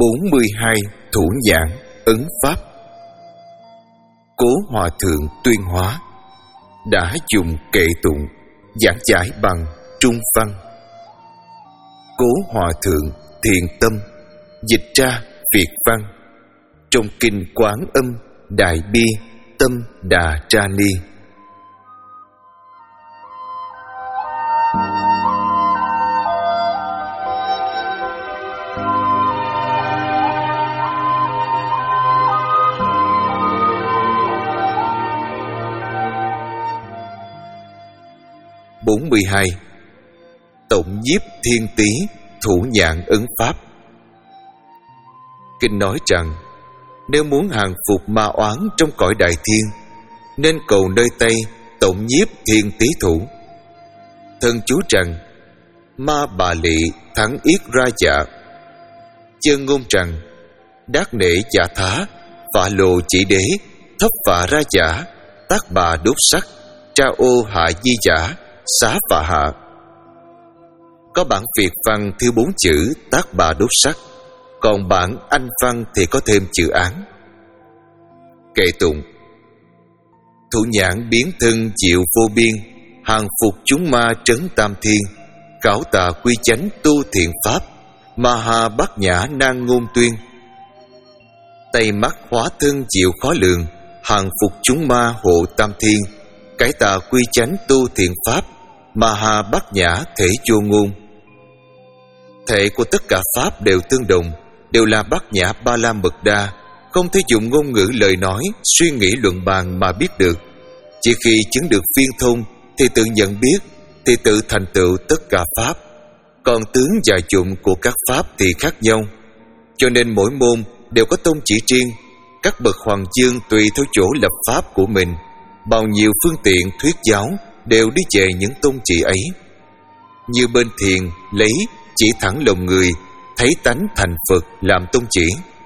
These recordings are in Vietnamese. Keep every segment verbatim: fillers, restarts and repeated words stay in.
bốn mươi hai. Thủ nhãn ấn pháp. Cố Hòa Thượng Tuyên Hóa đã dùng kệ tụng giảng giải bằng trung văn. Cố Hòa Thượng thiền tâm dịch ra Việt văn trong kinh Quán Âm Đại Bi Tâm Đà Tra Ni. bốn mươi hai. Tổng nhiếp thiên tý thủ nhãn ấn pháp. Kinh nói rằng nếu muốn hàng phục ma oán trong cõi đại thiên, nên cầu nơi Tây tổng nhiếp thiên tý thủ. Thần chú rằng ma bà lị thắng yết ra dạ. Chân ngôn rằng đát nể giả thá phạ lộ chỉ đế thấp phạ ra giả tác bà đốt sắc tra ô hạ di giả xá phạ hạ. Có bản Việt văn thứ bốn chữ tác bà đốt sắc, còn bản Anh văn thì có thêm chữ án. Kệ tụng: thủ nhãn biến thân diệu vô biên, hàng phục chúng ma trấn tam thiên, khảo tà quy chánh tu thiện pháp, ma ha bát nhã nan ngôn tuyên. Tay mắt hóa thân diệu khó lường, hàng phục chúng ma hộ tam thiên, cải tà quy chánh tu thiện pháp, ma ha bát nhã thể vô ngôn. Thể của tất cả pháp đều tương đồng, đều là bát nhã ba la mật đa, không thể dùng ngôn ngữ lời nói, suy nghĩ luận bàn mà biết được. Chỉ khi chứng được viên thông thì tự nhận biết, thì tự thành tựu tất cả pháp. Còn tướng và dụng của các pháp thì khác nhau, cho nên mỗi môn đều có tôn chỉ riêng. Các bậc hoàng dương tùy theo chỗ lập pháp của mình, bao nhiêu phương tiện thuyết giáo đều đi về những tôn chỉ ấy. Như bên thiền lấy chỉ thẳng lòng người, thấy tánh thành Phật làm tôn chỉ.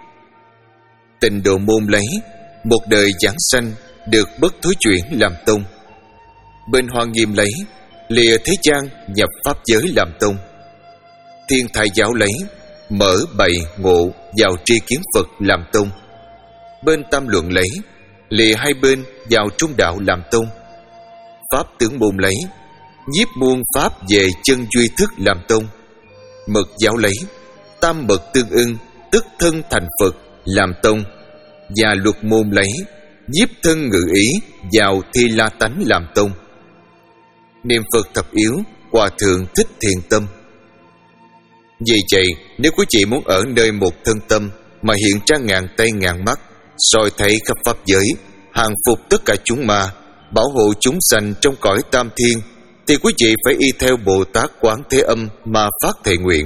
Tịnh độ môn lấy một đời giảng sanh được bất thối chuyển làm tông. Bên Hoa Nghiêm lấy lìa thế gian nhập pháp giới làm tông. Thiên Thai giáo lấy mở bày ngộ vào tri kiến Phật làm tông. Bên Tam Luận lấy lìa hai bên vào trung đạo làm tông. Pháp Tướng môn lấy nhiếp muôn pháp về chân duy thức làm tông. Mật giáo lấy tam mật tương ưng tức thân thành Phật làm tông. Và Luật môn lấy nhiếp thân ngự ý vào thi la tánh làm tông. Niệm Phật thập yếu Hòa Thượng thích thiền tâm. Vì vậy, nếu quý vị muốn ở nơi một thân tâm mà hiện ra ngàn tay ngàn mắt, soi thấy khắp pháp giới, hàng phục tất cả chúng ma, bảo hộ chúng sanh trong cõi tam thiên, thì quý vị phải y theo Bồ Tát Quán Thế Âm mà phát thệ nguyện.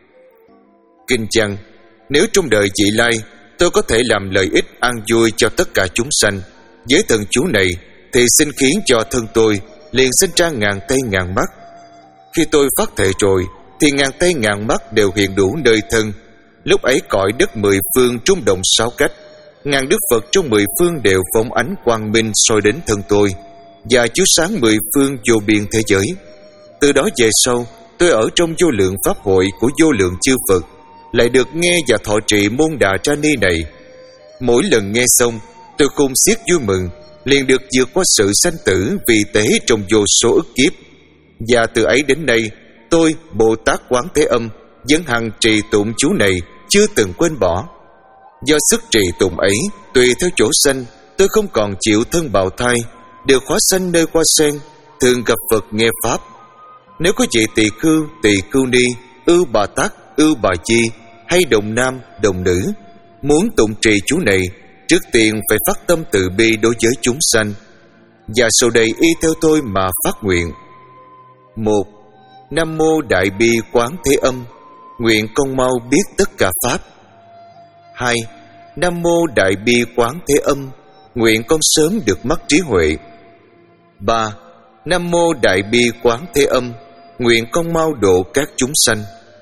Kinh chăng: nếu trong đời vị lai tôi có thể làm lợi ích an vui cho tất cả chúng sanh, với thần chú này thì xin khiến cho thân tôi liền sinh ra ngàn tay ngàn mắt. Khi tôi phát thệ rồi thì ngàn tay ngàn mắt đều hiện đủ nơi thân. Lúc ấy cõi đất mười phương trung động sáu cách, ngàn đức Phật trong mười phương đều phóng ánh quang minh soi đến thân tôi và chiếu sáng mười phương vô biên thế giới. Từ đó về sau, tôi ở trong vô lượng pháp hội của vô lượng chư Phật, lại được nghe và thọ trì môn Đà Tra Ni này. Mỗi lần nghe xong, tôi khôn xiết vui mừng, liền được vượt qua sự sanh tử vì tế trong vô số ức kiếp. Và từ ấy đến nay, tôi Bồ Tát Quán Thế Âm vẫn hằng trì tụng chú này, chưa từng quên bỏ. Do sức trì tụng ấy, tùy theo chỗ sanh, tôi không còn chịu thân bào thai, đều khóa sanh nơi hoa sen, thường gặp Phật nghe pháp. Nếu có vị tỳ khưu, tỳ khưu ni, ưu bà tắc, ưu bà chi, hay đồng nam, đồng nữ, muốn tụng trì chú này, trước tiên phải phát tâm từ bi đối với chúng sanh, và sau đây y theo tôi mà phát nguyện. Một. Nam mô Đại Bi Quán Thế Âm, nguyện con mau biết tất cả pháp. Hai. Nam mô Đại Bi Quán Thế Âm, nguyện con sớm được mắt trí huệ. Ba. Nam mô Đại Bi Quán Thế Âm, nguyện con mau độ các chúng sanh.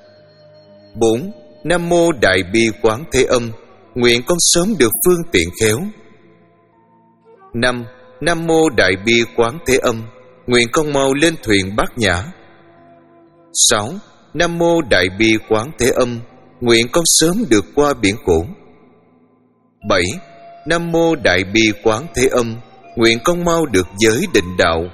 Bốn. Nam mô Đại Bi Quán Thế Âm, nguyện con sớm được phương tiện khéo. Năm. Nam mô Đại Bi Quán Thế Âm, nguyện con mau lên thuyền Bát Nhã. Sáu. Nam mô Đại Bi Quán Thế Âm, nguyện con sớm được qua biển khổ. Bảy. Nam mô Đại Bi Quán Thế Âm, nguyện con mau được giới định đạo.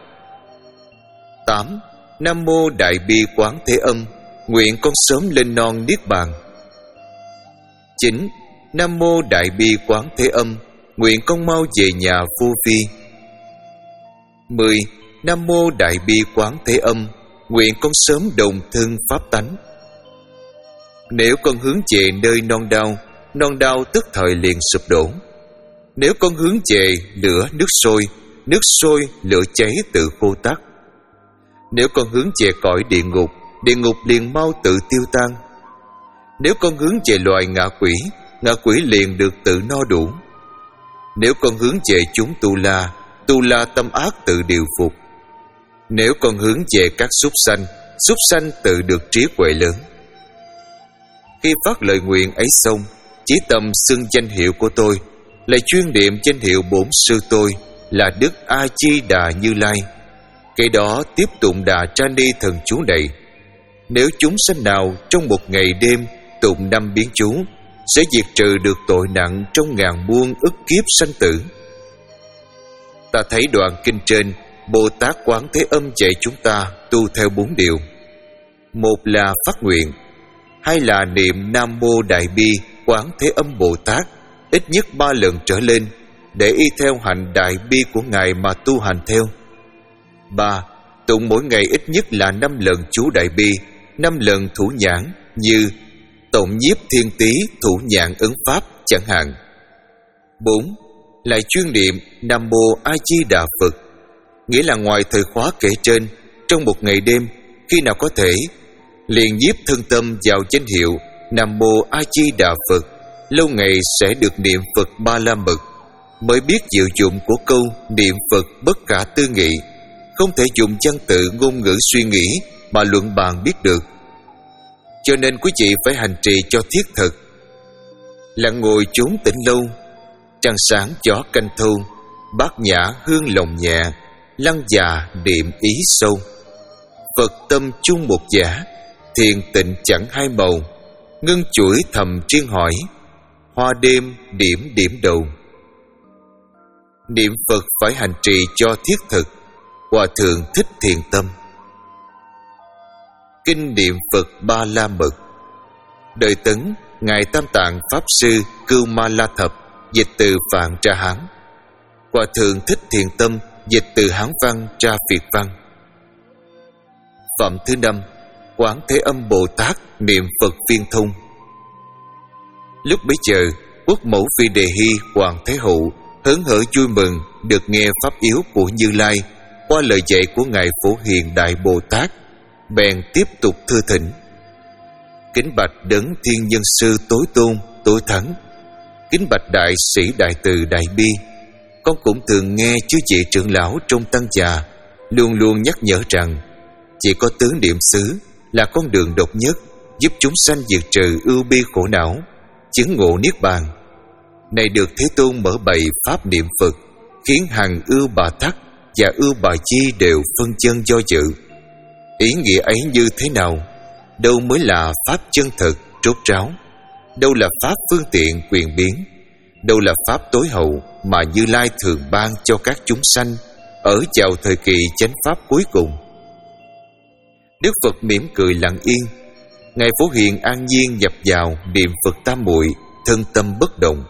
Tám. Nam mô Đại Bi Quán Thế Âm, nguyện con sớm lên non niết bàn. Chín. Nam mô Đại Bi Quán Thế Âm, nguyện con mau về nhà vô vi. Mười. Nam mô Đại Bi Quán Thế Âm, nguyện con sớm đồng thân pháp tánh. Nếu con hướng về nơi non đau, non đau tức thời liền sụp đổ. Nếu con hướng về lửa nước sôi, nước sôi lửa cháy tự khô tắt. Nếu con hướng về cõi địa ngục, địa ngục liền mau tự tiêu tan. Nếu con hướng về loài ngạ quỷ, ngạ quỷ liền được tự no đủ. Nếu con hướng về chúng tu la, tu la tâm ác tự điều phục. Nếu con hướng về các súc sanh, súc sanh tự được trí huệ lớn. Khi phát lời nguyện ấy xong, chỉ tầm xưng danh hiệu của tôi, lại chuyên niệm danh hiệu bổn sư tôi là Đức A Di Đà Như Lai. Cái đó tiếp tụng Đà Tra Ni thần chú này. Nếu chúng sanh nào trong một ngày đêm tụng năm biến chú, sẽ diệt trừ được tội nặng trong ngàn muôn ức kiếp sanh tử. Ta thấy đoạn kinh trên, Bồ Tát Quán Thế Âm dạy chúng ta tu theo bốn điều. Một là phát nguyện, hai là niệm Nam mô Đại Bi Quán Thế Âm Bồ Tát ít nhất ba lần trở lên, để y theo hạnh Đại Bi của Ngài mà tu hành theo. Ba, tụng mỗi ngày ít nhất là năm lần chú Đại Bi, năm lần thủ nhãn, như Tổng Nhiếp Thiên Tý thủ nhãn ấn pháp chẳng hạn. Bốn, lại chuyên niệm Nam mô A Di Đà Phật, nghĩa là ngoài thời khóa kể trên, trong một ngày đêm, khi nào có thể, liền nhiếp thân tâm vào danh hiệu Nam mô A Di Đà Phật, lâu ngày sẽ được niệm Phật Ba La Mật, mới biết diệu dụng của câu niệm Phật bất khả tư nghị, không thể dùng văn tự ngôn ngữ suy nghĩ mà luận bàn biết được. Cho nên quý vị phải hành trì cho thiết thực. Lặng ngồi chốn tĩnh lâu, trăng sáng gió canh thâu, bát nhã hương lòng nhẹ, lăng già niệm ý sâu. Phật tâm chung một giả, thiền tịnh chẳng hai màu, ngưng chuỗi thầm riêng hỏi, hoa đêm điểm điểm đầu. Niệm Phật phải hành trì cho thiết thực. Hòa Thượng Thích Thiền Tâm. Kinh niệm Phật Ba La Mật. Đời Tấn, Ngài Tam Tạng Pháp Sư Cưu Ma La Thập dịch từ Phạn ra Hán. Hòa Thượng Thích Thiền Tâm dịch từ Hán văn ra Việt văn. Phẩm thứ năm, Quán Thế Âm Bồ Tát niệm Phật viên thông. Lúc bấy giờ, Quốc mẫu Phi Đề Hy Hoàng Thái Hậu hớn hở vui mừng được nghe pháp yếu của Như Lai qua lời dạy của Ngài Phổ Hiền Đại Bồ Tát, bèn tiếp tục thưa thỉnh. Kính bạch Đấng Thiên Nhân Sư tối tôn tối thắng, kính bạch Đại Sĩ Đại Từ Đại Bi, con cũng thường nghe chư vị trưởng lão trong tăng già luôn luôn nhắc nhở rằng chỉ có tứ niệm xứ là con đường độc nhất giúp chúng sanh diệt trừ ưu bi khổ não, chứng ngộ niết bàn. Này được Thế Tôn mở bày pháp niệm Phật, khiến hằng ưu bà tắc và ưu bà chi đều phân chân do dự. Ý nghĩa ấy như thế nào? Đâu mới là pháp chân thực rốt ráo? Đâu là pháp phương tiện quyền biến? Đâu là pháp tối hậu mà Như Lai thường ban cho các chúng sanh ở vào thời kỳ chánh pháp cuối cùng? Đức Phật mỉm cười lặng yên. Ngài Phổ Hiền an nhiên nhập vào niệm Phật tam muội, thân tâm bất động.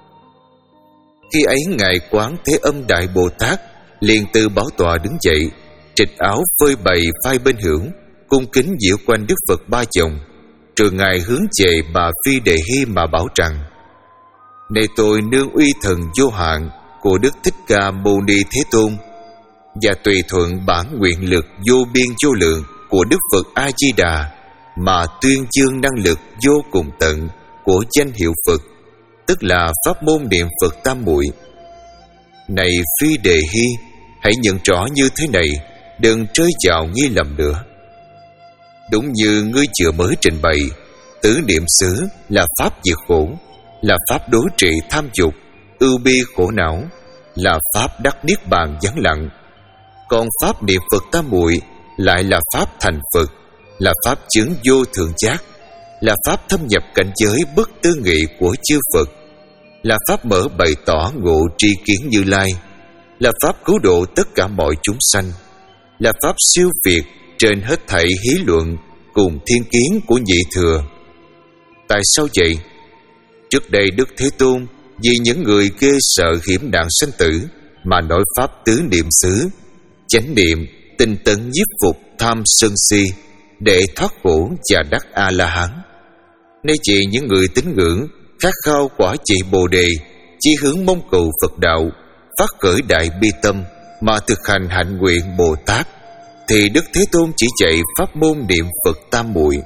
Khi ấy Ngài Quán Thế Âm Đại Bồ Tát liền từ bảo tọa đứng dậy, trịch áo phơi bày vai bên hữu, cung kính diễu quanh Đức Phật ba vòng, rồi Ngài hướng về bà Phi Đề Hy mà bảo rằng: Này tôi nương uy thần vô hạn của Đức Thích Ca Mâu Ni Thế Tôn, và tùy thuận bản nguyện lực vô biên vô lượng của Đức Phật A Di Đà mà tuyên dương năng lực vô cùng tận của danh hiệu Phật, tức là pháp môn niệm Phật tam muội. Này Phi Đề Hy, hãy nhận rõ như thế này, đừng rơi vào nghi lầm nữa. Đúng như ngươi vừa mới trình bày, tứ niệm xứ là pháp diệt khổ, là pháp đối trị tham dục, ưu bi khổ não, là pháp đắc niết bàn vắng lặng. Còn pháp niệm Phật tam muội lại là pháp thành Phật, là pháp chứng vô thượng giác, là pháp thâm nhập cảnh giới bất tư nghị của chư Phật, là pháp mở bày tỏ ngộ tri kiến Như Lai, là pháp cứu độ tất cả mọi chúng sanh, là pháp siêu việt trên hết thảy hí luận cùng thiên kiến của nhị thừa. Tại sao vậy? Trước đây Đức Thế Tôn vì những người ghê sợ hiểm nạn sanh tử mà nói pháp tứ niệm xứ, chánh niệm, tinh tấn nhiếp phục tham sân si để thoát khổ và đắc A-la-hán. Nay chỉ những người tín ngưỡng khát khao quả trị Bồ đề, chí hướng mong cầu Phật đạo, phát khởi đại bi tâm mà thực hành hạnh nguyện Bồ Tát, thì Đức Thế Tôn chỉ dạy pháp môn niệm Phật tam muội.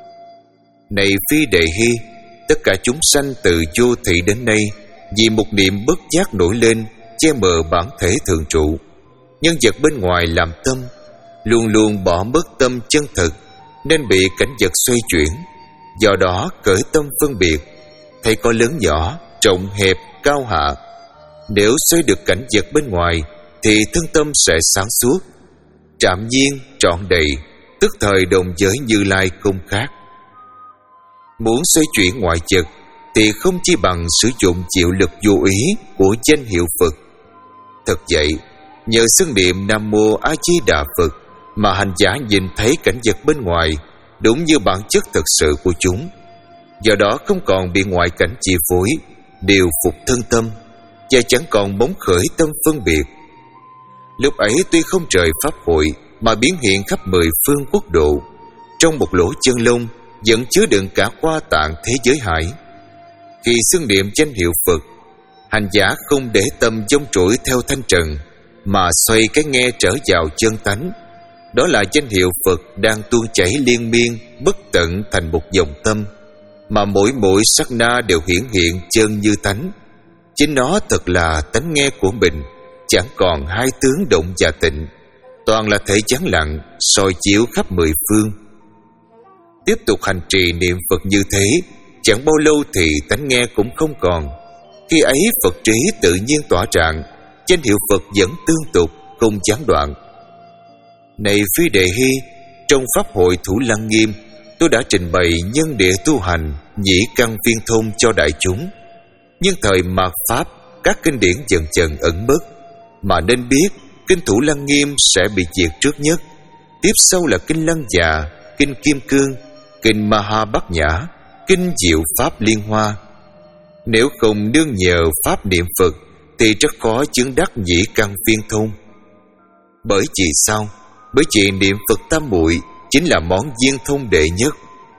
Này Phi Đề Hy, tất cả chúng sanh từ vô thị đến nay vì một niệm bất giác nổi lên che mờ bản thể thường trụ, nhân vật bên ngoài làm tâm, luôn luôn bỏ mất tâm chân thực, nên bị cảnh vật xoay chuyển. Do đó cởi tâm phân biệt, thấy có lớn nhỏ, rộng hẹp, cao hạ. Nếu xoay được cảnh vật bên ngoài thì thân tâm sẽ sáng suốt, trạm nhiên, trọn đầy, tức thời đồng giới Như Lai không khác. Muốn xoay chuyển ngoại vật thì không chi bằng sử dụng chịu lực vô ý của danh hiệu Phật. Thật vậy, nhờ xưng niệm Nam Mô A Di Đà Phật mà hành giả nhìn thấy cảnh vật bên ngoài đúng như bản chất thực sự của chúng. Do đó không còn bị ngoại cảnh chi phối, điều phục thân tâm và chẳng còn bóng khởi tâm phân biệt. Lúc ấy tuy không trời pháp hội mà biến hiện khắp mười phương quốc độ, trong một lỗ chân lông vẫn chứa đựng cả qua tạng thế giới hải. Khi xưng niệm danh hiệu Phật, hành giả không để tâm dông trỗi theo thanh trần mà xoay cái nghe trở vào chân tánh. Đó là danh hiệu Phật đang tuôn chảy liên miên bất tận thành một dòng tâm, mà mỗi mỗi sát na đều hiển hiện chân như tánh. Chính nó thật là tánh nghe của mình, chẳng còn hai tướng động và tịnh, toàn là thể chán lặng soi chiếu khắp mười phương. Tiếp tục hành trì niệm Phật như thế, chẳng bao lâu thì tánh nghe cũng không còn. Khi ấy Phật trí tự nhiên tỏa rạng, danh hiệu Phật vẫn tương tục, không gián đoạn. Này Phi Đề Hy, trong pháp hội Thủ Lăng Nghiêm, tôi đã trình bày nhân địa tu hành nhĩ căn viên thông cho đại chúng. Nhưng thời mạt pháp, các kinh điển dần dần ẩn mất, mà nên biết kinh Thủ Lăng Nghiêm sẽ bị diệt trước nhất. Tiếp sau là kinh Lăng Già, kinh Kim Cương, kinh Maha Bát Nhã, kinh Diệu Pháp Liên Hoa. Nếu không nương nhờ pháp niệm Phật thì rất khó chứng đắc nhĩ căn viên thông. Bởi vì sao? Bởi vì niệm Phật tam muội chính là món viên thông đệ nhất.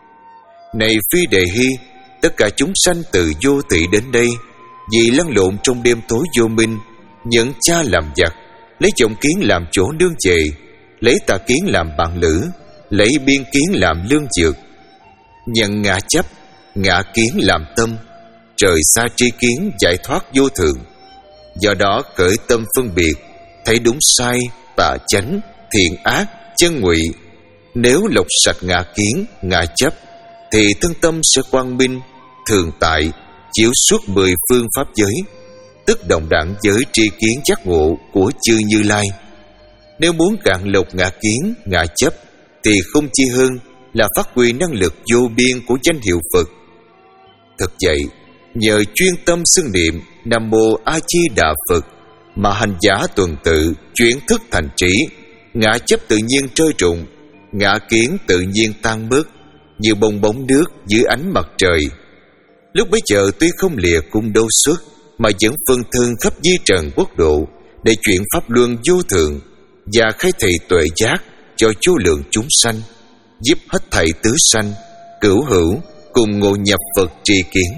Này Phi Đề Hy, tất cả chúng sanh từ vô thị đến đây vì lăn lộn trong đêm tối vô minh, nhận cha làm giặc, lấy chồng kiến làm chỗ nương chề, lấy tà kiến làm bạn lữ, lấy biên kiến làm lương dược, nhận ngã chấp, ngã kiến làm tâm, trời xa tri kiến giải thoát vô thượng. Do đó cởi tâm phân biệt, thấy đúng sai, tà chánh, thiện ác, chân ngụy. Nếu lọc sạch ngã kiến, ngã chấp thì thân tâm sẽ quang minh, thường tại, chiếu suốt mười phương pháp giới, tức đồng đẳng với tri kiến giác ngộ của chư Như Lai. Nếu muốn cạn lọc ngã kiến, ngã chấp thì không chi hơn là phát huy năng lực vô biên của danh hiệu Phật. Thật vậy, nhờ chuyên tâm xưng niệm Nam Mô A Di Đà Phật mà hành giả tuần tự chuyển thức thành trí, ngã chấp tự nhiên trôi trụng, ngã kiến tự nhiên tan mất như bong bóng nước dưới ánh mặt trời. Lúc bấy giờ tuy không lìa cung đâu xuất mà vẫn phân thân khắp di trần quốc độ để chuyển pháp luân vô thượng và khai thị tuệ giác cho vô lượng chúng sanh, giúp hết thảy tứ sanh cửu hữu cùng ngộ nhập Phật tri kiến.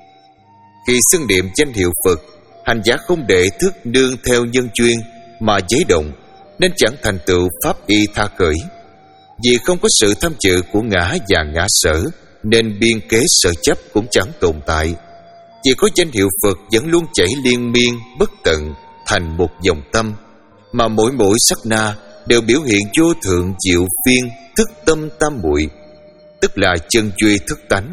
Khi xưng niệm danh hiệu Phật, hành giả không để thức nương theo nhân duyên mà giấy động, nên chẳng thành tựu pháp y tha khởi. Vì không có sự tham dự của ngã và ngã sở, nên biên kế sở chấp cũng chẳng tồn tại. Chỉ có danh hiệu Phật vẫn luôn chảy liên miên bất tận thành một dòng tâm, mà mỗi mỗi sắc na đều biểu hiện vô thượng diệu phiên thức tâm tam muội, tức là chân duy thức tánh.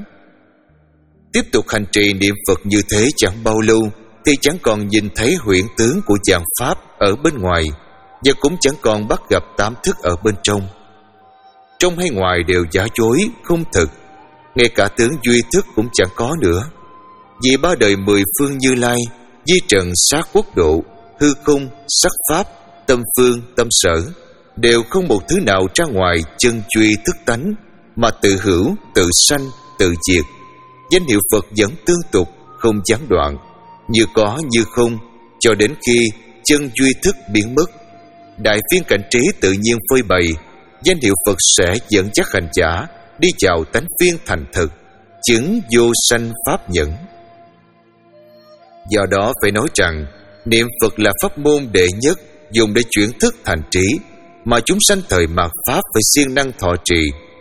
Tiếp tục hành trì niệm Phật như thế chẳng bao lâu thì chẳng còn nhìn thấy huyễn tướng của dạng pháp ở bên ngoài, và cũng chẳng còn bắt gặp tám thức ở bên trong. Trong hay ngoài đều giả dối, không thực, ngay cả tướng duy thức cũng chẳng có nữa. Vì ba đời mười phương Như Lai, di trần sát quốc độ, hư không, sắc pháp, tâm phương, tâm sở, đều không một thứ nào ra ngoài chân truy thức tánh, mà tự hữu, tự sanh, tự diệt. Danh hiệu Phật vẫn tương tục, không gián đoạn, như có như không, cho đến khi chân duy thức biến mất. Đại phiên cảnh trí tự nhiên phơi bày, danh hiệu Phật sẽ dẫn dắt hành giả đi vào tánh phiên thành thực, chứng vô sanh pháp nhẫn. Do đó phải nói rằng niệm Phật là pháp môn đệ nhất dùng để chuyển thức thành trí, mà chúng sanh thời mạt pháp phải siêng năng thọ trì.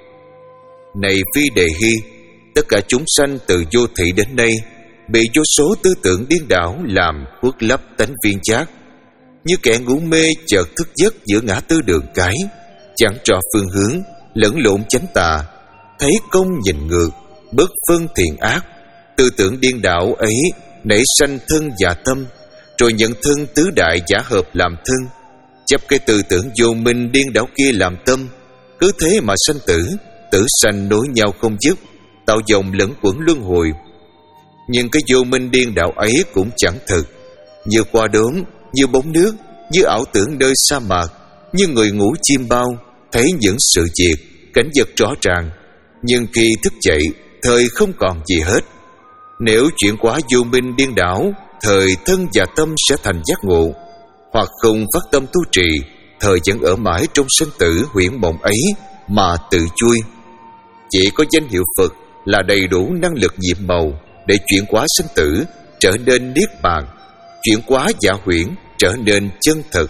Này Phi Đề Hy, tất cả chúng sanh từ vô thị đến nay bị vô số tư tưởng điên đảo làm khuất lấp tánh viên giác, như kẻ ngủ mê chợt thức giấc giữa ngã tư đường cái, chẳng rõ phương hướng, lẫn lộn chánh tà, thấy công nhìn ngược, bất phân thiện ác. Tư tưởng điên đảo ấy nảy sanh thân và tâm, rồi nhận thân tứ đại giả hợp làm thân, chấp cái tư tưởng vô minh điên đảo kia làm tâm, cứ thế mà sanh tử, tử sanh nối nhau không dứt, tạo dòng lẫn quẩn luân hồi. Nhưng cái vô minh điên đảo ấy cũng chẳng thực, như qua đốm, như bóng nước, như ảo tưởng nơi sa mạc, như người ngủ chim bao, thấy những sự việc, cảnh vật rõ ràng, nhưng khi thức dậy, thời không còn gì hết. Nếu chuyển quá vô minh điên đảo, thời thân và tâm sẽ thành giác ngộ, hoặc không phát tâm tu trì, thời vẫn ở mãi trong sinh tử huyễn mộng ấy mà tự chui. Chỉ có danh hiệu Phật là đầy đủ năng lực nhiệm màu để chuyển hóa sinh tử trở nên niết bàn, chuyển hóa giả huyễn trở nên chân thực.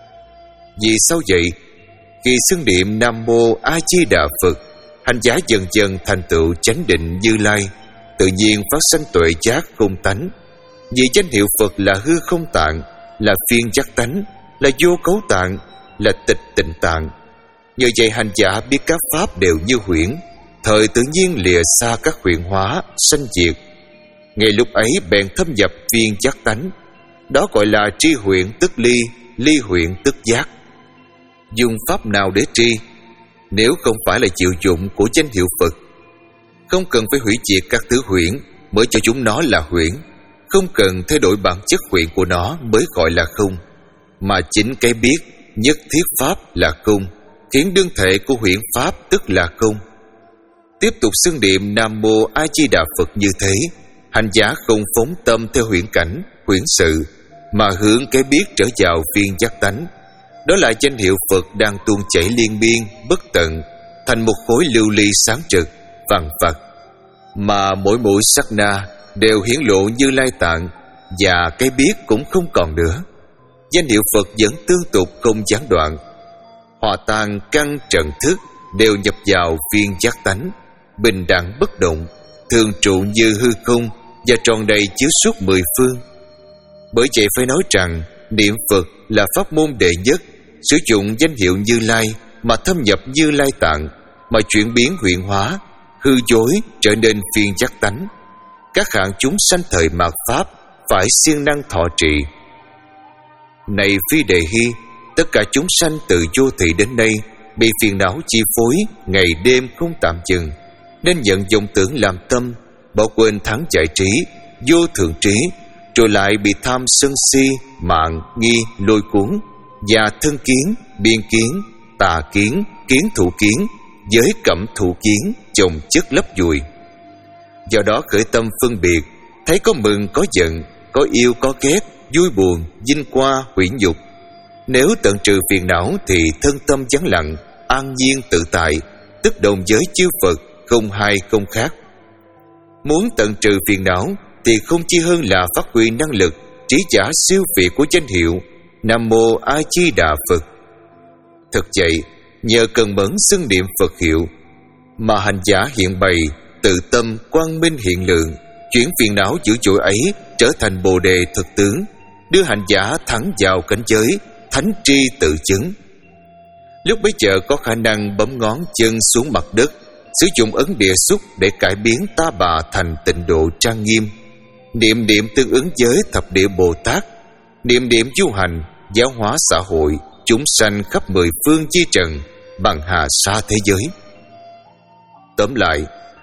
Vì sao vậy? Khi xưng niệm Nam Mô A Di Đà Phật, hành giả dần dần thành tựu chánh định Như Lai, tự nhiên phát sanh tuệ giác không tánh. Vì danh hiệu Phật là hư không tạng, là phiên giác tánh, là vô cấu tạng, là tịch tịnh tạng. Nhờ vậy hành giả biết các pháp đều như huyễn, thời tự nhiên lìa xa các huyễn hóa, sanh diệt. Ngay lúc ấy bèn thâm nhập viên giác tánh, đó gọi là tri huyễn tức ly, ly huyễn tức giác. Dùng pháp nào để tri, nếu không phải là chịu dụng của danh hiệu Phật? Không cần phải hủy diệt các thứ huyễn mới cho chúng nó là huyễn, không cần thay đổi bản chất huyễn của nó mới gọi là không, mà chính cái biết nhất thiết pháp là không khiến đương thể của huyễn pháp tức là không. Tiếp tục xưng niệm Nam Mô A Di Đà Phật như thế, hành giả không phóng tâm theo huyễn cảnh, huyễn sự, mà hướng cái biết trở vào viên giác tánh. Đó là danh hiệu Phật đang tuôn chảy liên miên, bất tận, thành một khối lưu ly sáng trực, vàng vặt, mà mỗi mỗi sát na đều hiển lộ Như Lai tạng, và cái biết cũng không còn nữa. Danh hiệu Phật vẫn tương tục không gián đoạn, hòa tan căn trần thức đều nhập vào viên giác tánh, bình đẳng bất động, thường trụ như hư không và tròn đầy chiếu suốt mười phương. Bởi vậy phải nói rằng niệm Phật là pháp môn đệ nhất, sử dụng danh hiệu Như Lai mà thâm nhập Như Lai tạng, mà chuyển biến huyễn hóa, hư dối trở nên phiên giác tánh. Các hạng chúng sanh thời mạt pháp phải siêng năng thọ trì. Này Phi Đề Hy, tất cả chúng sanh từ vô thị đến nay bị phiền não chi phối, ngày đêm không tạm dừng, nên nhận vọng tưởng làm tâm, bỏ quên thắng giải trí, vô thượng trí, rồi lại bị tham sân si, mạng nghi lôi cuốn, và thân kiến, biên kiến, tà kiến, kiến thủ kiến, giới cẩm thủ kiến chồng chất lấp vùi. Do đó khởi tâm phân biệt, thấy có mừng có giận, có yêu có ghét, vui buồn, vinh qua huyễn dục. Nếu tận trừ phiền não thì thân tâm vắng lặng, an nhiên tự tại, tức đồng với chư Phật, không hai không khác. Muốn tận trừ phiền não thì không chi hơn là phát huy năng lực trí giả siêu việt của danh hiệu Nam Mô A Di Đà Phật. Thực vậy, nhờ cần mẫn xưng niệm Phật hiệu mà hành giả hiện bày tự tâm quang minh hiện lượng, chuyển phiền não dữ dội ấy trở thành bồ đề thực tướng, đưa hành giả thẳng vào cảnh giới thánh tri tự chứng. Lúc bấy giờ có khả năng bấm ngón chân xuống mặt đất, sử dụng ấn địa xúc để cải biến ta bà thành tịnh độ trang nghiêm, niệm niệm tương ứng với thập địa Bồ Tát, niệm niệm du hành giáo hóa xã hội chúng sanh khắp mười phương chi trần bằng hà sa thế giới. Tóm lại,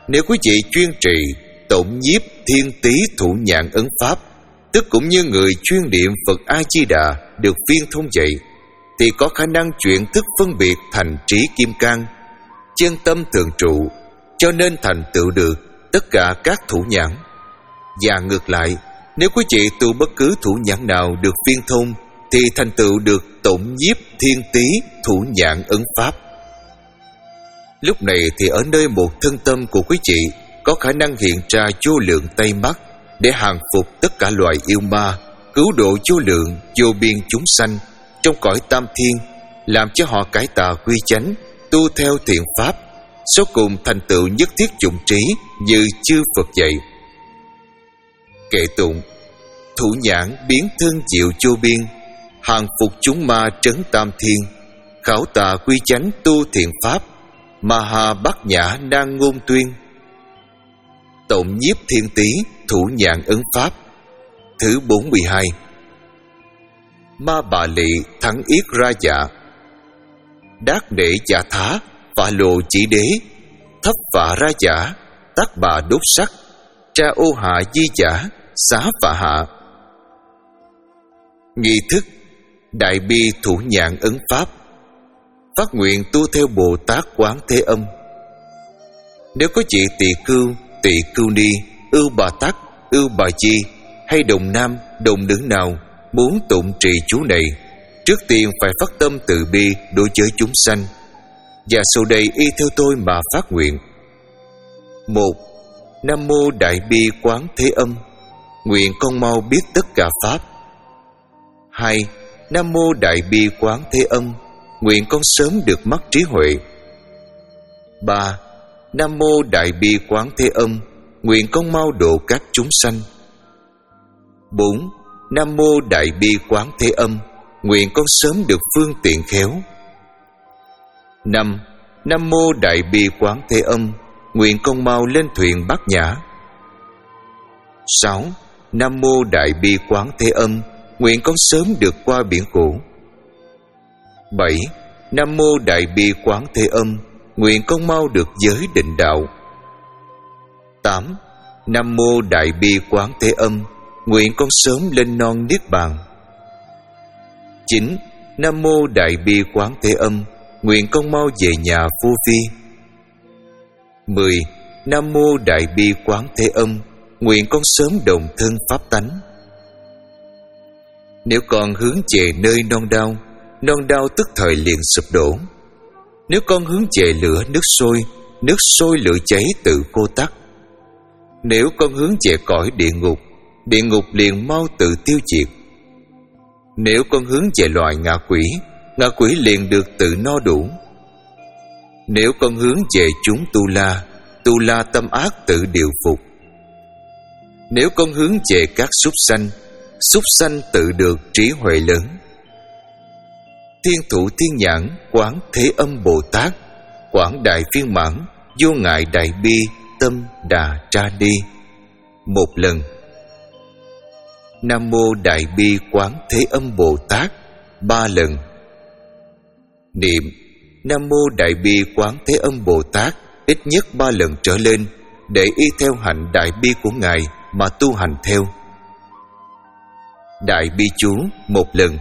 nếu quý vị chuyên trì tụng nhiếp thiên tý thủ nhãn ấn pháp, tức cũng như người chuyên niệm Phật A Di Đà được viên thông vậy, thì có khả năng chuyển thức phân biệt thành trí kim cang, chân tâm thường trụ, cho nên thành tựu được tất cả các thủ nhãn. Và ngược lại, nếu quý vị tu bất cứ thủ nhãn nào được viên thông, thì thành tựu được tụng nhiếp thiên tý thủ nhãn ấn pháp. Lúc này thì ở nơi một thân tâm của quý vị có khả năng hiện ra vô lượng tay mắt để hàng phục tất cả loài yêu ma, cứu độ vô lượng vô biên chúng sanh trong cõi tam thiên, làm cho họ cải tà quy chánh, tu theo thiện pháp, số cùng thành tựu nhất thiết dụng trí như chư Phật dạy. Kệ tụng: thủ nhãn biến thân diệu vô biên, hàng phục chúng ma trấn tam thiên, khảo tà quy chánh tu thiện pháp, ma ha bát nhã nan ngôn tuyên. Tụng nhiếp thiên tý thủ nhãn ấn pháp. Thứ bốn mươi hai. Ma bà lị thắng yết ra dạ, đát đệ dạ thá phạ lộ chỉ đế, thấp phạ ra giả, tác bà đốt sắc, tra ô hạ di giả, xá phạ hạ. Nghi thức đại bi thủ nhãn ấn pháp. Phát nguyện tu theo Bồ Tát Quán Thế Âm. Nếu có chị tỳ cưu, tỳ cưu ni, ưu bà tắc, ưu bà chi hay đồng nam, đồng nữ nào muốn tụng trì chú này, trước tiên phải phát tâm từ bi đối với chúng sanh, và sau đây y theo tôi mà phát nguyện. Một. Nam mô Đại Bi Quán Thế Âm, nguyện con mau biết tất cả pháp. Hai. Nam mô Đại Bi Quán Thế Âm, nguyện con sớm được mắt trí huệ. Ba. Nam mô Đại Bi Quán Thế Âm, nguyện con mau độ các chúng sanh. Bốn. Nam mô Đại Bi Quán Thế Âm, nguyện con sớm được phương tiện khéo. Năm. Nam mô Đại Bi Quán Thế Âm, nguyện con mau lên thuyền Bát Nhã. Sáu. Nam mô Đại Bi Quán Thế Âm, nguyện con sớm được qua biển khổ. Bảy. Nam mô Đại Bi Quán Thế Âm, nguyện con mau được giới định đạo. Tám. Nam mô Đại Bi Quán Thế Âm, nguyện con sớm lên non niết bàn. Chín. Nam mô Đại Bi Quán Thế Âm, nguyện con mau về nhà Vô Vi. Mười. Nam mô Đại Bi Quán Thế Âm, nguyện con sớm đồng thân pháp tánh. Nếu con hướng về nơi non đau, non đau tức thời liền sụp đổ. Nếu con hướng về lửa nước sôi, nước sôi lửa cháy tự khô tắt. Nếu con hướng về cõi địa ngục, địa ngục liền mau tự tiêu diệt. Nếu con hướng về loài ngạ quỷ, ngạ quỷ liền được tự no đủ. Nếu con hướng về chúng tu la, tu la tâm ác tự điều phục. Nếu con hướng về các súc sanh, súc sanh tự được trí huệ lớn. Thiên thủ thiên nhãn Quán Thế Âm Bồ Tát, quảng đại viên mãn, vô ngại đại bi, tâm đà tra đi. Một lần. Nam mô Đại Bi Quán Thế Âm Bồ Tát ba lần. Niệm Nam mô Đại Bi Quán Thế Âm Bồ Tát ít nhất ba lần trở lên, để y theo hạnh đại bi của Ngài mà tu hành theo. Đại bi chú một lần.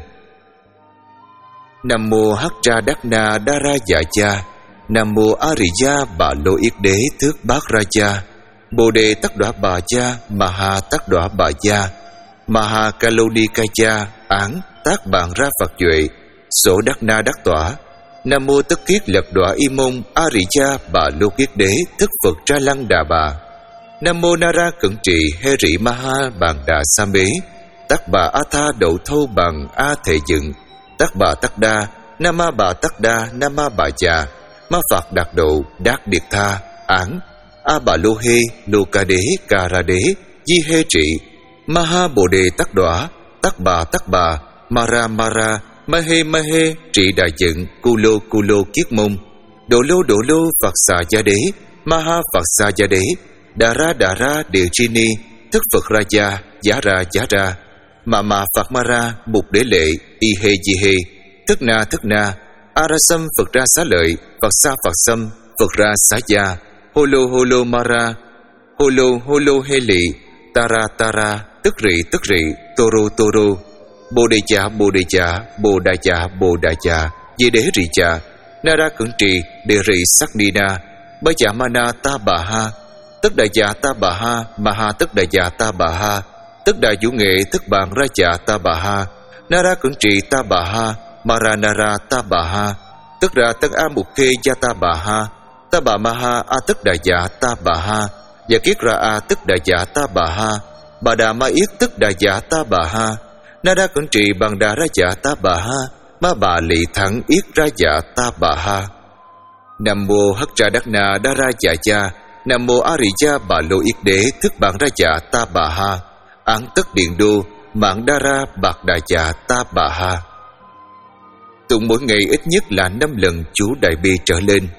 Nam mô Hắc Ra Đắc Na Đa Ra Dạ Cha, Nam mô A Riya Bà Lô Yết Đế Thước Bát Ra Cha, Bồ Đề Tắc Đọa Bà Cha, Maha Tắc Đọa Bà Cha, Maha Kaloni Ca Cha án tác bạn ra Phật duệ, sổ Đắc Na Đắc Tỏa. Nam mô Tất Kiết Lật Đọa Y Môn A Riya Bà Lô Yết Đế Thức Phật Ra Lăng Đà Bà. Nam mô Nara Cẩn Trị Hê Rị Maha Bàn Đà Sa Mế, Tắc Bà A Tha Đậu Thâu Bằng A Thệ Dựng, Tắc Bà Tắc Đa Nama Bà Tắc Đa Nama Bà Già, Ma Phật Đạt Độ Đát Điệt Tha án A Bà Lô Hê Lô Ca Đế Ca Ra Đế Di Hê Trị, Maha Bồ Đề Tắc Đọa Tắc Bà Tắc Bà Mara Mara Ma Hê Ma Hê Trị Đại Dựng Cu Lô Cu Lô Kiết Mông, Độ Lô Độ Lô Phật Xà Gia Đế Maha Phật Xà Gia Đế, Đà Ra Đà Ra Địa Tri Ni Thức Phật Ra Gia Giá Ra Giá Ra, Mà Mà Phật Ma Ra Mục Đế Lệ Y Hê Di Hê, Thức Na Thức Na, A Ra Sâm Phật Ra Xá Lợi, Phật Sa Phật Sâm Phật Ra Xá Gia, Holo Holo Mara, Holo Holo Heli, Tara Tara, tức rị tức rị, Toro Toro, Bồ Đề Chà Bồ Đề Chà, Bồ Đà Chà Bồ Đà Chà, Di Đế Rị Chà, Nara Cưỡng Trì, Đề Rị Sắc Ni Na, Ba Chà Mana Ta Bà Ha, Tức Đại Chà Ta Bà Ha, Maha Tức Đại Chà Ta Bà Ha, Tức Đại Vũ Nghệ Tức Bàn Ra Chà Ta Bà Ha, Nara Cưỡng Trì Ta Bà Ha, Mara Nara Ta Bà Ha, Tức Ra Tất A Mục Khê Gia Ta Bà Ha, Ta Bà Ma Ha A Tức Đại Dạ Ta Bà Ha, Và Kiết Ra A Tức Đại Dạ Ta Bà Ha, Bà Đà Ma Yết Tức Đại Dạ Ta Bà Ha, Nara Cưỡng Trì Bằng Đà Ra Dạ Ta Bà Ha, Ma Bà Lị Thẳng Yết Ra Dạ Ta Bà Ha. Nam Mô Hắc Tra Đắc Na Đa Ra Dạ Cha, Nam Mô A Rị Cha Bà Lô Yết Đế Thức Bản Ra Dạ Ta Bà Ha, Án Tất Điện Đô Mạng Đa Ra Bạc Đà Dạ Ta Bà Ha. Tụng mỗi ngày ít nhất là năm lần chú Đại Bi trở lên.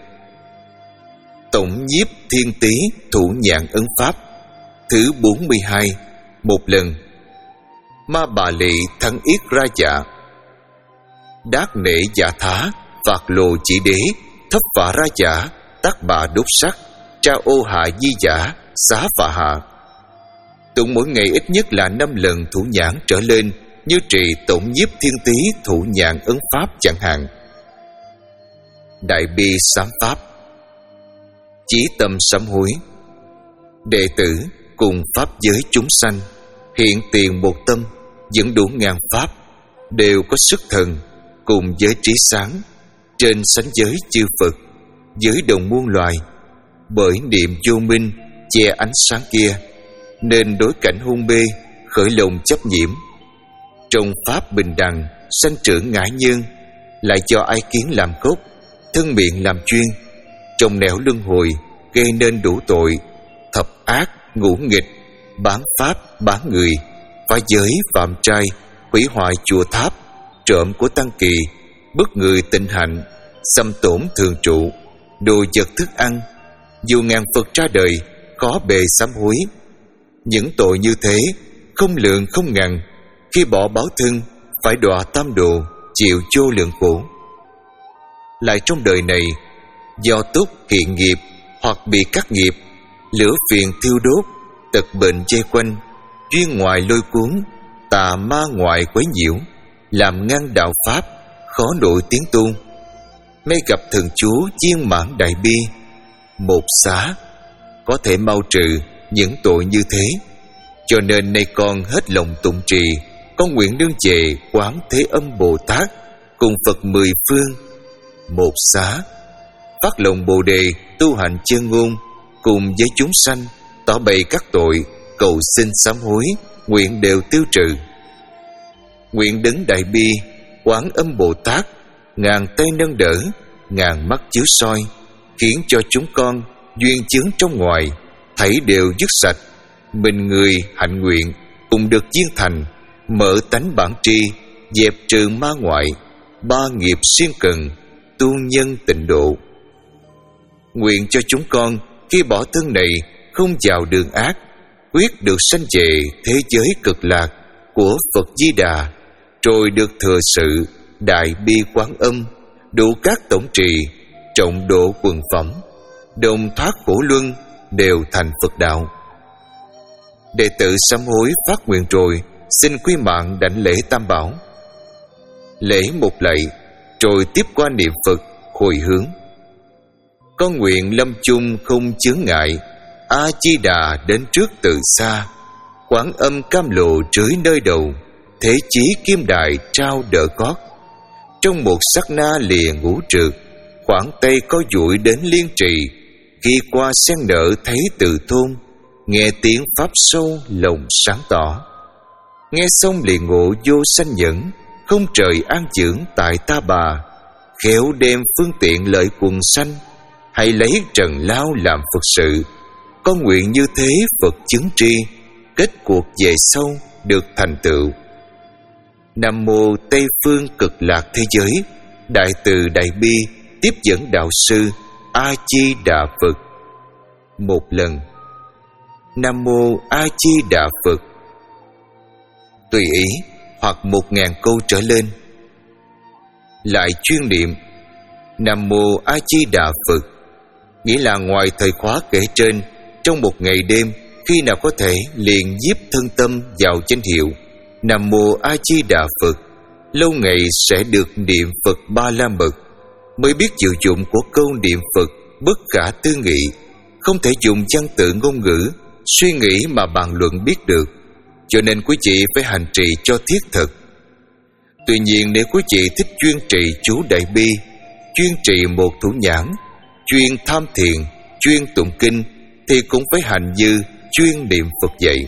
Tổng nhiếp thiên tý thủ nhạn ấn pháp thứ bốn mươi hai, một lần. Ma Bà Lị Thắng Yết Ra Dạ, Đát Nể Dạ Thá Phạt Lồ Chỉ Đế Thấp Phạ Ra Dạ, Tác Bà Đốt Sắc Tra Ô Hạ Di Giả Xá Phạ Hạ. Tụng mỗi ngày ít nhất là năm lần thủ nhãn trở lên, như trì tổng nhiếp thiên tý thủ nhạn ấn pháp chẳng hạn. Đại bi sám pháp. Chí tâm sám hối. Đệ tử cùng pháp giới chúng sanh hiện tiền một tâm, dẫn đủ ngàn pháp, đều có sức thần, cùng giới trí sáng, trên sánh giới chư Phật, giới đồng muôn loài. Bởi niệm vô minh che ánh sáng kia, nên đối cảnh hôn mê khởi lòng chấp nhiễm. Trong pháp bình đẳng sanh trưởng ngã nhân, lại cho ái kiến làm gốc, thân miệng làm chuyên, trong nẻo luân hồi gây nên đủ tội thập ác ngũ nghịch, bán pháp bán người, phá giới phạm trai, hủy hoại chùa tháp, trộm của tăng kỳ, bức người tịnh hạnh, xâm tổn thường trụ, đồ vật thức ăn. Dù ngàn Phật ra đời, khó bề sám hối. Những tội như thế không lượng không ngàn, khi bỏ báo thân phải đọa tam đồ, chịu vô lượng khổ. Lại trong đời này, do túc hiện nghiệp hoặc bị cắt nghiệp, lửa phiền thiêu đốt, tật bệnh dây quanh, duyên ngoài lôi cuốn, tà ma ngoại quấy nhiễu, làm ngăn đạo pháp, khó nổi tiếng tu. May gặp thần Chúa chiên mãn đại bi, một xá, có thể mau trừ những tội như thế. Cho nên nay con hết lòng tụng trì, con nguyện nương về Quán Thế Âm Bồ Tát cùng Phật mười phương. Một xá, phát lòng Bồ Đề tu hành chân ngôn, cùng với chúng sanh tỏ bày các tội, cầu xin sám hối, nguyện đều tiêu trừ. Nguyện đấng đại bi Quán Âm Bồ Tát ngàn tay nâng đỡ, ngàn mắt chiếu soi, khiến cho chúng con duyên chướng trong ngoài thảy đều dứt sạch. Mình người hạnh nguyện cùng được viên thành, mở tánh bản tri, dẹp trừ ma ngoại, ba nghiệp xuyên cần, tu nhân tịnh độ. Nguyện cho chúng con khi bỏ thân này không vào đường ác, quyết được sanh về thế giới cực lạc của Phật Di Đà, rồi được thừa sự đại bi Quán Âm, đủ các tổng trì, trọng độ quần phẩm, đồng thoát khổ luân, đều thành Phật đạo. Đệ tử sám hối phát nguyện rồi, xin quy mạng đảnh lễ Tam Bảo. Lễ một lạy, rồi tiếp qua niệm Phật hồi hướng. Con nguyện lâm chung không chướng ngại, A Di Đà đến trước từ xa, Quán Âm cam lộ trưới nơi đầu, thế chí kim đại trao đỡ gót. Trong một sát na lìa ngũ trượt, khoảng tay có dụi đến liên trì, khi qua sen nở thấy từ thôn, nghe tiếng pháp sâu lòng sáng tỏ. Nghe xong liền ngộ vô sanh nhẫn, không trời an dưỡng tại ta bà, khéo đem phương tiện lợi quần sanh, hãy lấy trần lao làm Phật sự. Con nguyện như thế Phật chứng tri, kết cuộc về sau được thành tựu. Nam mô Tây phương cực lạc thế giới, đại từ đại bi tiếp dẫn đạo sư A Di Đà Phật. Một lần. Nam mô A Di Đà Phật. Tùy ý hoặc một ngàn câu trở lên. Lại chuyên niệm Nam mô A Di Đà Phật nghĩa là ngoài thời khóa kể trên, trong một ngày đêm, khi nào có thể liền nhiếp thân tâm vào danh hiệu Nam Mô A Di Đà Phật, lâu ngày sẽ được niệm Phật Ba La Mật, mới biết diệu dụng của câu niệm Phật bất khả tư nghị, không thể dùng văn tự ngôn ngữ suy nghĩ mà bàn luận biết được. Cho nên quý vị phải hành trì cho thiết thực. Tuy nhiên, nếu quý vị thích chuyên trì chú Đại Bi, chuyên trì một thủ nhãn, chuyên tham thiền, chuyên tụng kinh, thì cũng phải hành như chuyên niệm Phật vậy.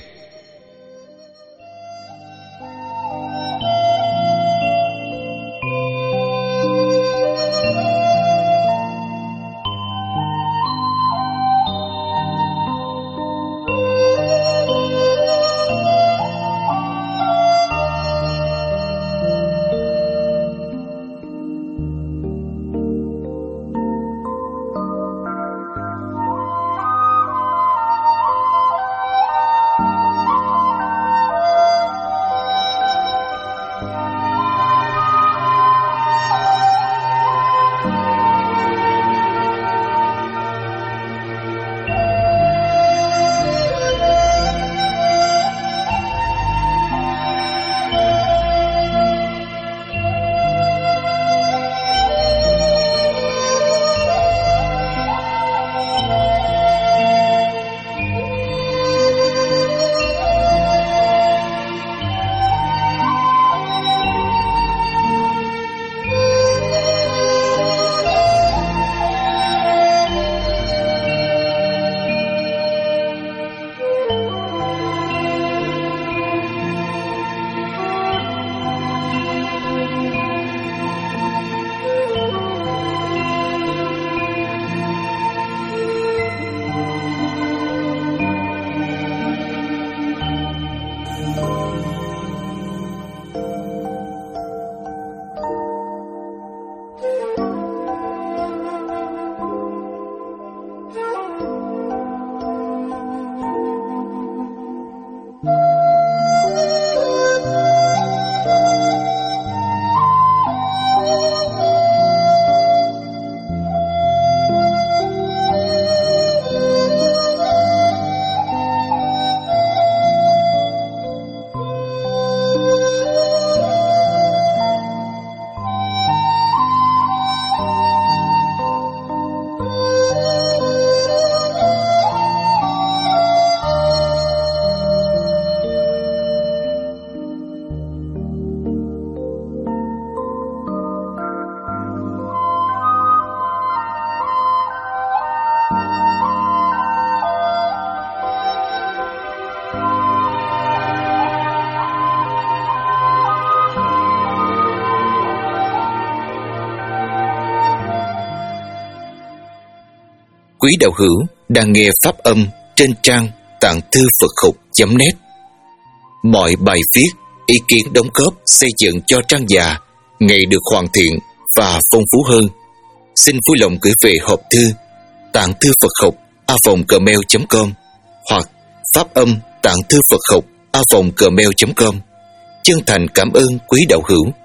Quý đạo hữu đang nghe pháp âm trên trang tạng thư Phật học chấm net. Mọi bài viết, ý kiến đóng góp xây dựng cho trang già ngày được hoàn thiện và phong phú hơn. Xin vui lòng gửi về hộp thư tạng thư Phật học a vòng gmail chấm com hoặc pháp âm tạng thư Phật học a vòng gmail chấm com. Chân thành cảm ơn quý đạo hữu.